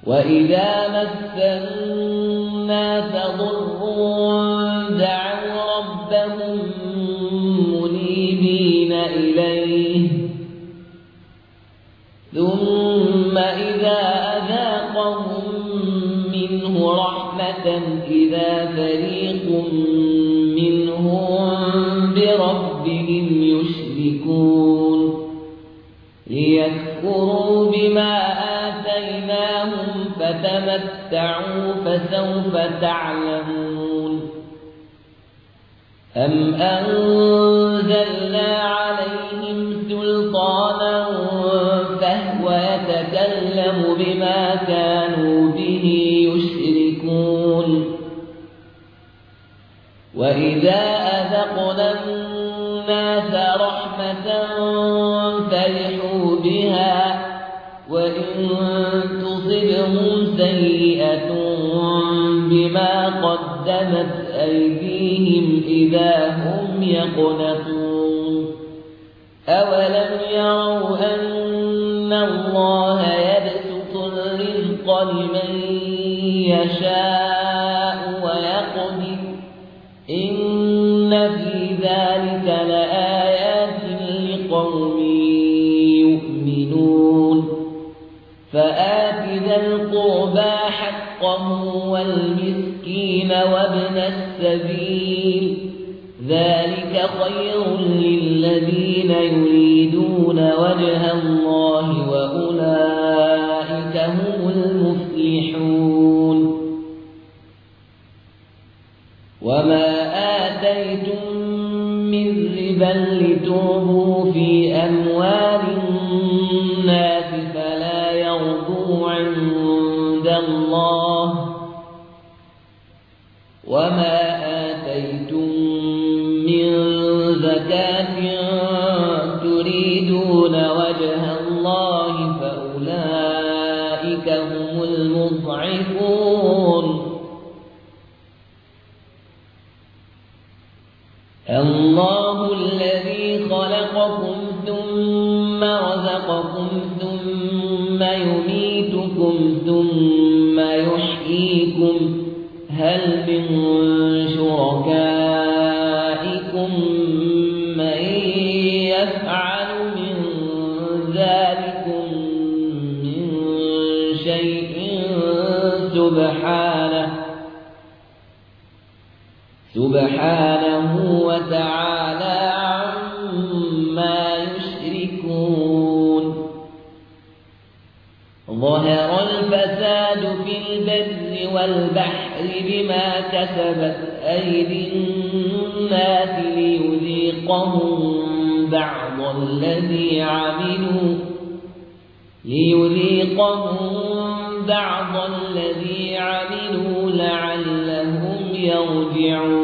وإذا مس الناس ضر دعوا ربهم منيبين إليه ثم إذا أذاقهم منه رحمة إذا فريق منهم بربهم يشركون ليكفروا بما آتيناهم فتمتعوا فسوف تعلمون أم أنزلنا عليهم سلطانا فهو يتكلم بما كانوا به يشركون وإذا أذقنا الناس رحمة فرحوا بها وإن تصبهم سيئة بما قدمت أيديهم إذا هم يقنطون أولم يروا أن الله يبسط الرزق لمن يشاء ويقدر إن في ذلك لآيات لقوم يؤمنون فآت ذا القربى حقه والمسكين وابن السبيل ذلك خير للذين يريدون وجه الله وأولئك هم المفلحون وما آتيتم من ربا لتربوا في أموال الناس فلا يربو عند الله وما آتيتم من زكاة تريدون وجه الله فأولئك هم المضعفون الله الذي خلقكم ثم رزقكم ثم يميتكم ثم يحييكم هل من شركائكم من يفعل من ذلكم من شيء سبحانه وتعالى عما يشركون ظهر الفساد في البر والبحر بما كسبت أيدي الناس ليذيقهم بعض الذي عملوا لعلهم يرجعون